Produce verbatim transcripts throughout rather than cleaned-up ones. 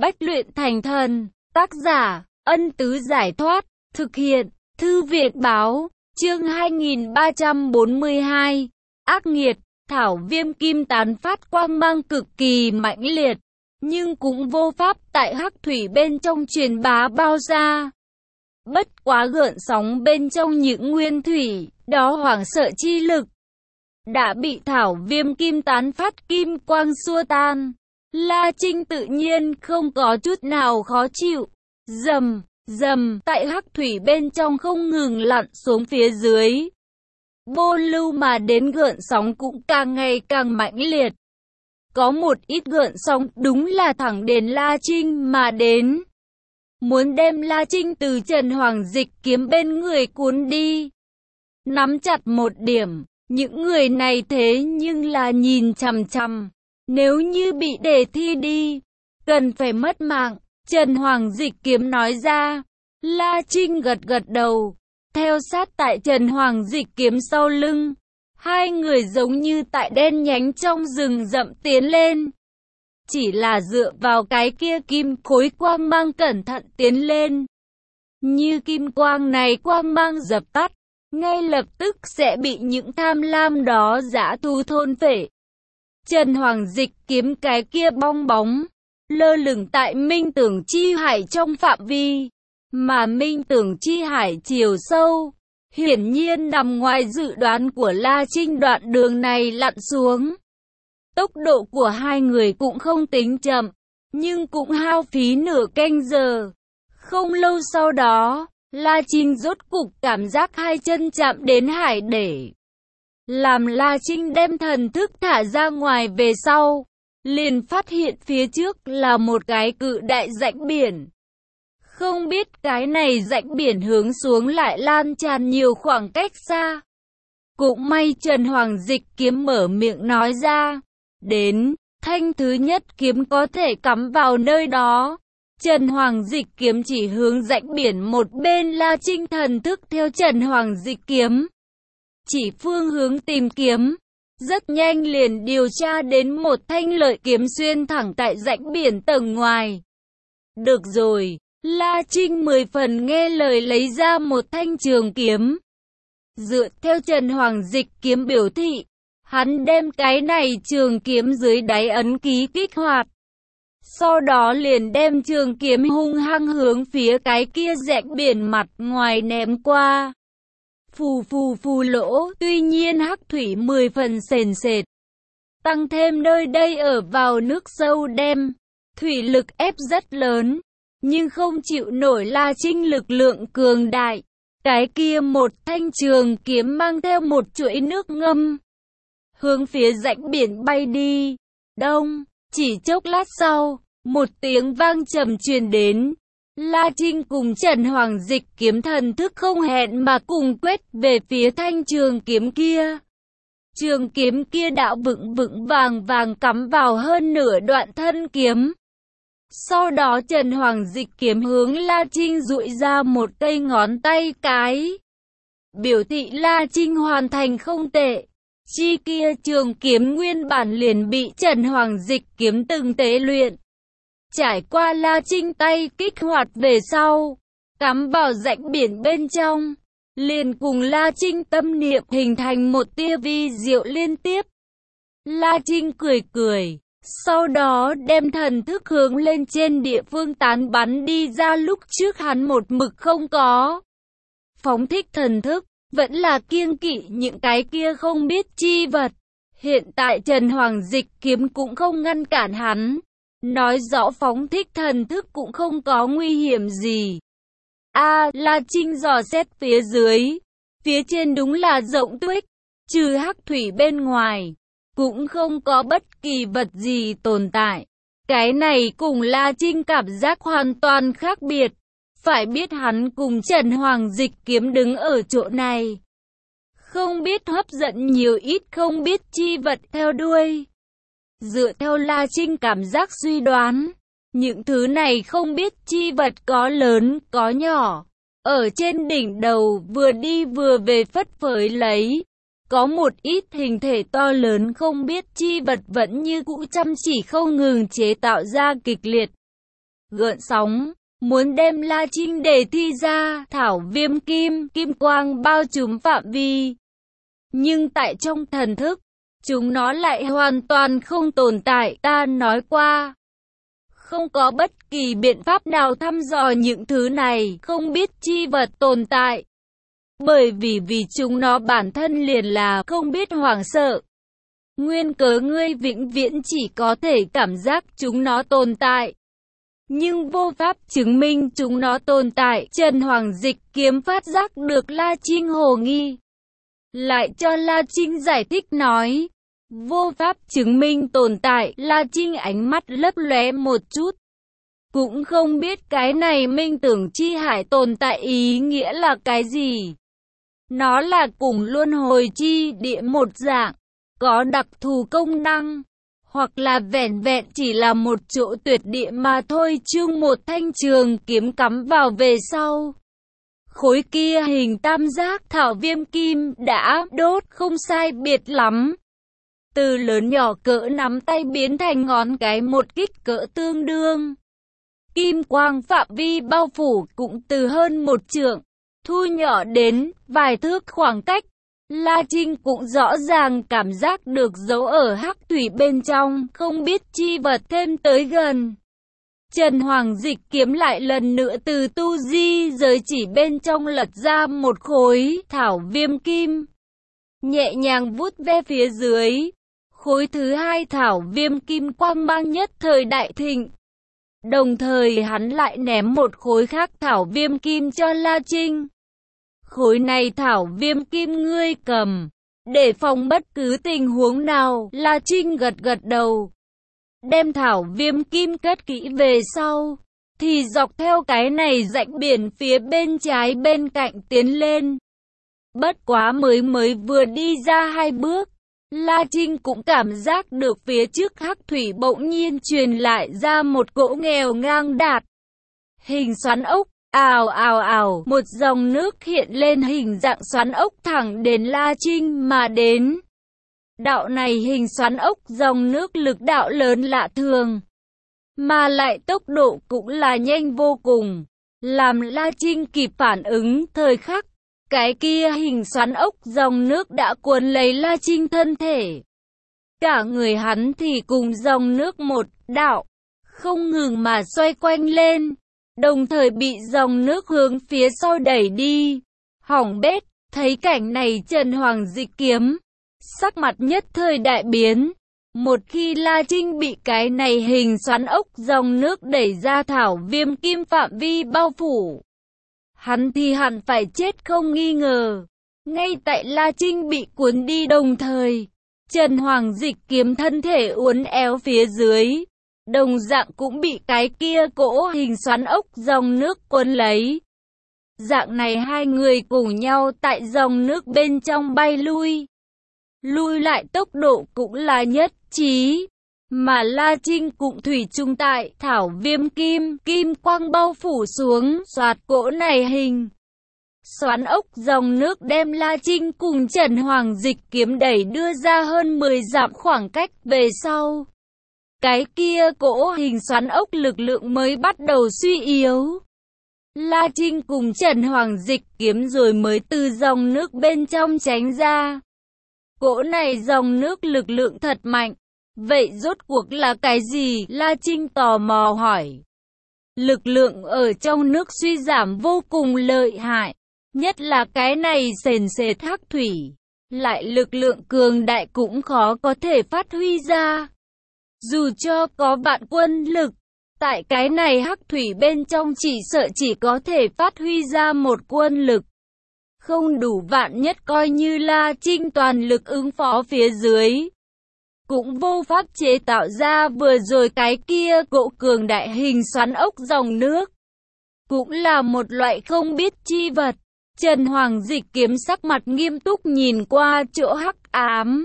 Bách luyện thành thần. Tác giả, Ân Tứ Giải Thoát. Thực hiện, Thư Viện Báo. Chương hai nghìn ba trăm bốn mươi hai. Ác nghiệt. Thảo viêm kim tán phát quang mang cực kỳ mãnh liệt, nhưng cũng vô pháp tại hắc thủy bên trong truyền bá bao ra. Bất quá gợn sóng bên trong những nguyên thủy, đó hoảng sợ chi lực, đã bị thảo viêm kim tán phát kim quang xua tan. La Trinh tự nhiên không có chút nào khó chịu. Rầm, rầm, tại hắc thủy bên trong không ngừng lặn xuống phía dưới. Bô lưu mà đến gợn sóng cũng càng ngày càng mãnh liệt. Có một ít gợn sóng đúng là thẳng đến La Trinh mà đến, muốn đem La Trinh từ Trần Hoàng Dịch Kiếm bên người cuốn đi. Nắm chặt một điểm, những người này thế nhưng là nhìn chằm chằm, nếu như bị đề thi đi, cần phải mất mạng. Trần Hoàng Dịch Kiếm nói ra. La Trinh gật gật đầu, theo sát tại Trần Hoàng Dịch Kiếm sau lưng. Hai người giống như tại đen nhánh trong rừng rậm tiến lên. Chỉ là dựa vào cái kia kim khối quang mang cẩn thận tiến lên. Như kim quang này quang mang dập tắt, ngay lập tức sẽ bị những tham lam đó dã thu thôn phệ. Trần Hoàng Dịch Kiếm cái kia bong bóng, lơ lửng tại Minh Tưởng Chi Hải trong phạm vi, mà Minh Tưởng Chi Hải chiều sâu, hiển nhiên nằm ngoài dự đoán của La Trinh. Đoạn đường này lặn xuống, tốc độ của hai người cũng không tính chậm, nhưng cũng hao phí nửa canh giờ. Không lâu sau đó, La Trinh rốt cục cảm giác hai chân chạm đến hải để. Làm La Trinh đem thần thức thả ra ngoài về sau, liền phát hiện phía trước là một cái cự đại rãnh biển. Không biết cái này rãnh biển hướng xuống lại lan tràn nhiều khoảng cách xa. Cũng may Trần Hoàng Dịch Kiếm mở miệng nói ra. Đến, thanh thứ nhất kiếm có thể cắm vào nơi đó. Trần Hoàng Dịch Kiếm chỉ hướng rãnh biển một bên. La Trinh thần thức theo Trần Hoàng Dịch Kiếm, chỉ phương hướng tìm kiếm. Rất nhanh liền điều tra đến một thanh lợi kiếm xuyên thẳng tại rãnh biển tầng ngoài. Được rồi, La Trinh mười phần nghe lời lấy ra một thanh trường kiếm. Dựa theo Trần Hoàng Dịch Kiếm biểu thị, hắn đem cái này trường kiếm dưới đáy ấn ký kích hoạt. Sau đó liền đem trường kiếm hung hăng hướng phía cái kia rãnh biển mặt ngoài ném qua. Phù phù phù lỗ, tuy nhiên hắc thủy mười phần sền sệt. Tăng thêm nơi đây ở vào nước sâu đem, thủy lực ép rất lớn, nhưng không chịu nổi La Trinh lực lượng cường đại. Cái kia một thanh trường kiếm mang theo một chuỗi nước ngâm, hướng phía rãnh biển bay đi. Đông, chỉ chốc lát sau, một tiếng vang trầm truyền đến. La Trinh cùng Trần Hoàng Dịch Kiếm thần thức không hẹn mà cùng quét về phía thanh trường kiếm kia. Trường kiếm kia đã vững vững vàng vàng cắm vào hơn nửa đoạn thân kiếm. Sau đó Trần Hoàng Dịch Kiếm hướng La Trinh dụi ra một cây ngón tay cái, biểu thị La Trinh hoàn thành không tệ. Chi kia trường kiếm nguyên bản liền bị Trần Hoàng Dịch Kiếm từng tế luyện. Trải qua La Trinh tay kích hoạt về sau, cắm vào rãnh biển bên trong, liền cùng La Trinh tâm niệm hình thành một tia vi diệu liên tiếp. La Trinh cười cười, sau đó đem thần thức hướng lên trên địa phương tán bắn đi ra. Lúc trước hắn một mực không có phóng thích thần thức, vẫn là kiêng kỵ những cái kia không biết chi vật. Hiện tại Trần Hoàng Dịch Kiếm cũng không ngăn cản hắn, nói rõ phóng thích thần thức cũng không có nguy hiểm gì. A, à, La Trinh dò xét phía dưới, phía trên đúng là rộng tuyết, trừ hắc thủy bên ngoài, cũng không có bất kỳ vật gì tồn tại. Cái này cùng La Trinh cảm giác hoàn toàn khác biệt. Phải biết hắn cùng Trần Hoàng Dịch Kiếm đứng ở chỗ này, không biết hấp dẫn nhiều ít không biết chi vật theo đuôi. Dựa theo La Trinh cảm giác suy đoán, những thứ này không biết chi vật có lớn có nhỏ, ở trên đỉnh đầu vừa đi vừa về phất phới lấy. Có một ít hình thể to lớn không biết chi vật vẫn như cũ chăm chỉ không ngừng chế tạo ra kịch liệt gợn sóng, muốn đem La Trinh để thi ra, thảo viêm kim, kim quang bao trùm phạm vi. Nhưng tại trong thần thức, chúng nó lại hoàn toàn không tồn tại, ta nói qua. Không có bất kỳ biện pháp nào thăm dò những thứ này, không biết chi vật tồn tại. Bởi vì vì chúng nó bản thân liền là không biết hoảng sợ. Nguyên cớ ngươi vĩnh viễn chỉ có thể cảm giác chúng nó tồn tại, nhưng vô pháp chứng minh chúng nó tồn tại. Trần Hoàng Dịch Kiếm phát giác được La Trinh hồ nghi, lại cho La Trinh giải thích nói, vô pháp chứng minh tồn tại. La Trinh ánh mắt lấp lóe một chút, cũng không biết cái này minh tưởng chi hải tồn tại ý nghĩa là cái gì. Nó là cùng luân hồi chi địa một dạng, có đặc thù công năng, hoặc là vẻn vẹn chỉ là một chỗ tuyệt địa mà thôi. Chương một thanh trường kiếm cắm vào về sau. Khối kia hình tam giác thảo viêm kim đã đốt không sai biệt lắm. Từ lớn nhỏ cỡ nắm tay biến thành ngón cái một kích cỡ tương đương. Kim quang phạm vi bao phủ cũng từ hơn một trượng, thu nhỏ đến vài thước khoảng cách. La Trinh cũng rõ ràng cảm giác được dấu ở hắc thủy bên trong, không biết chi vật thêm tới gần. Trần Hoàng Dịch Kiếm lại lần nữa từ tu di giới chỉ bên trong lật ra một khối thảo viêm kim, nhẹ nhàng vuốt ve phía dưới. Khối thứ hai thảo viêm kim quang mang nhất thời đại thịnh. Đồng thời hắn lại ném một khối khác thảo viêm kim cho La Trinh. Khối này thảo viêm kim ngươi cầm, để phòng bất cứ tình huống nào. La Trinh gật gật đầu, đem thảo viêm kim cất kỹ về sau, thì dọc theo cái này rãnh biển phía bên trái bên cạnh tiến lên. Bất quá mới mới vừa đi ra hai bước, La Trinh cũng cảm giác được phía trước hắc thủy bỗng nhiên truyền lại ra một cỗ nghèo ngang đạt hình xoắn ốc. Ào ào ào, một dòng nước hiện lên hình dạng xoắn ốc thẳng đến La Trinh mà đến. Đạo này hình xoắn ốc dòng nước lực đạo lớn lạ thường, mà lại tốc độ cũng là nhanh vô cùng, làm La Trinh kịp phản ứng thời khắc. Cái kia hình xoắn ốc dòng nước đã cuốn lấy La Trinh thân thể. Cả người hắn thì cùng dòng nước một đạo, không ngừng mà xoay quanh lên, đồng thời bị dòng nước hướng phía sau đẩy đi. Hỏng bét, thấy cảnh này Trần Hoàng Dịch Kiếm sắc mặt nhất thời đại biến. Một khi La Trinh bị cái này hình xoắn ốc dòng nước đẩy ra thảo viêm kim phạm vi bao phủ, hắn thì hẳn phải chết không nghi ngờ. Ngay tại La Trinh bị cuốn đi đồng thời, Trần Hoàng Dịch Kiếm thân thể uốn éo phía dưới, đồng dạng cũng bị cái kia cỗ hình xoắn ốc dòng nước cuốn lấy. Dạng này hai người cùng nhau tại dòng nước bên trong bay lui. Lui lại tốc độ cũng là nhất trí. Mà La Trinh cũng thủy chung tại thảo viêm kim, kim quang bao phủ xuống, xoạt cỗ này hình xoắn ốc dòng nước đem La Trinh cùng Trần Hoàng Dịch Kiếm đẩy đưa ra hơn mười dặm khoảng cách về sau. Cái kia cỗ hình xoắn ốc lực lượng mới bắt đầu suy yếu. La Trinh cùng Trần Hoàng Dịch Kiếm rồi mới từ dòng nước bên trong tránh ra. Cỗ này dòng nước lực lượng thật mạnh. Vậy rốt cuộc là cái gì? La Trinh tò mò hỏi. Lực lượng ở trong nước suy giảm vô cùng lợi hại. Nhất là cái này sền sệt hắc thủy. Lại lực lượng cường đại cũng khó có thể phát huy ra. Dù cho có vạn quân lực, tại cái này hắc thủy bên trong chỉ sợ chỉ có thể phát huy ra một quân lực. Không đủ vạn nhất coi như La Trinh toàn lực ứng phó phía dưới, cũng vô pháp chế tạo ra vừa rồi cái kia cỗ cường đại hình xoắn ốc dòng nước. Cũng là một loại không biết chi vật. Trần Hoàng Dịch Kiếm sắc mặt nghiêm túc nhìn qua chỗ hắc ám.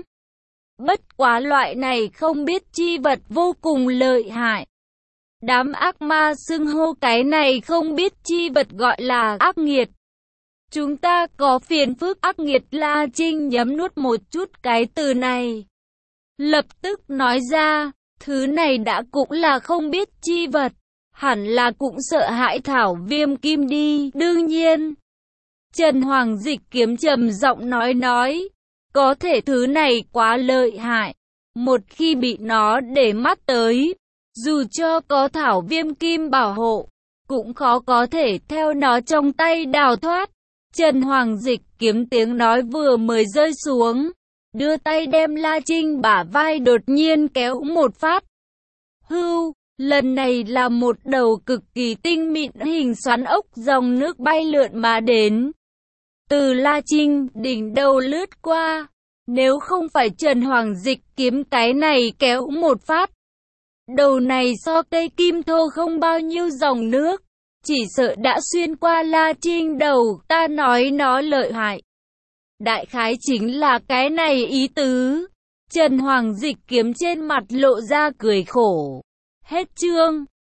Bất quá loại này không biết chi vật vô cùng lợi hại. Đám ác ma xưng hô cái này không biết chi vật gọi là ác nghiệt. Chúng ta có phiền phức. Ác nghiệt. La Trinh nhấm nuốt một chút cái từ này, lập tức nói ra, thứ này đã cũng là không biết chi vật. hẳn là cũng sợ hãi Thảo Viêm Kim đi. Đương nhiên, Trần Hoàng Dịch Kiếm trầm giọng nói nói, có thể thứ này quá lợi hại, một khi bị nó để mắt tới, dù cho có Thảo Viêm Kim bảo hộ, cũng khó có thể theo nó trong tay đào thoát. Trần Hoàng Dịch Kiếm tiếng nói vừa mới rơi xuống, đưa tay đem La Trinh bả vai đột nhiên kéo một phát. Hưu, lần này là một đầu cực kỳ tinh mịn hình xoắn ốc dòng nước bay lượn mà đến. Từ La Trinh đỉnh đầu lướt qua, nếu không phải Trần Hoàng Dịch Kiếm cái này kéo một phát, đầu này so cây kim thô không bao nhiêu dòng nước, chỉ sợ đã xuyên qua La Trinh đầu. Ta nói nó lợi hại, đại khái chính là cái này ý tứ. Trần Hoàng Dịch Kiếm trên mặt lộ ra cười khổ. Hết chương.